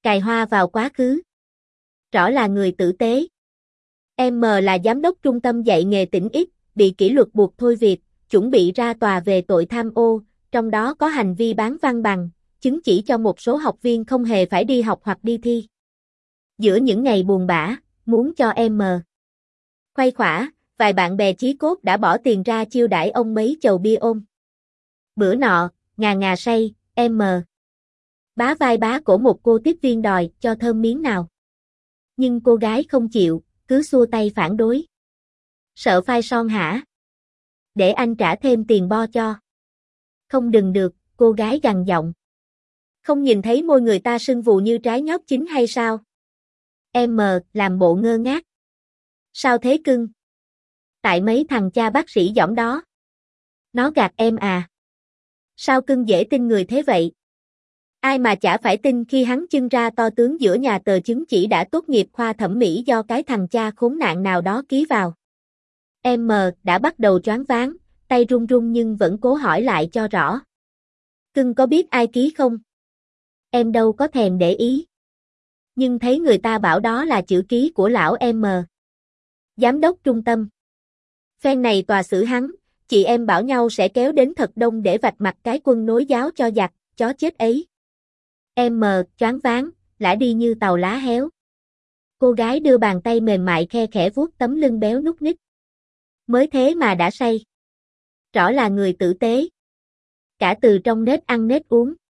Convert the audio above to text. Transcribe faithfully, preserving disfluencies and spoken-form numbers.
Cài hoa vào quá khứ. Rõ là người tử tế. M là giám đốc trung tâm dạy nghề tỉnh X, bị kỷ luật buộc thôi việc, chuẩn bị ra tòa về tội tham ô, trong đó có hành vi bán văn bằng, chứng chỉ cho một số học viên không hề phải đi học hoặc đi thi. Giữa những ngày buồn bã, muốn cho M khuây khỏa, vài bạn bè chí cốt đã bỏ tiền ra chiêu đãi ông mấy chầu bia ôm. Bữa nọ, ngà ngà say, M bá vai bá cổ một cô tiếp viên đòi cho thơm miếng nào. Nhưng cô gái không chịu, cứ xua tay phản đối. Sợ phai son hả? Để anh trả thêm tiền bo cho. Không đừng được, cô gái gằn giọng. Không nhìn thấy môi người ta sưng vù như trái nhót chín hay sao? M làm bộ ngơ ngác. Sao thế cưng? Tại mấy thằng cha bác sĩ giỏm đó. Nó gạt em à? Sao cưng dễ tin người thế vậy? Ai mà chả phải tin khi hắn chưng ra to tướng giữa nhà tờ chứng chỉ đã tốt nghiệp khoa thẩm mỹ do cái thằng cha khốn nạn nào đó ký vào. M đã bắt đầu choáng váng, tay run run nhưng vẫn cố hỏi lại cho rõ. Cưng có biết ai ký không? Em đâu có thèm để ý. Nhưng thấy người ta bảo đó là chữ ký của lão M. Giám đốc trung tâm. Phen này tòa xử hắn, chị em bảo nhau sẽ kéo đến thật đông để vạch mặt cái quân nối giáo cho giặc, chó chết ấy. M choáng váng, lả đi như tàu lá héo. Cô gái đưa bàn tay mềm mại khe khẽ vuốt tấm lưng béo núc ních. Mới thế mà đã say. Rõ là người tử tế. Cả từ trong nết ăn nết uống.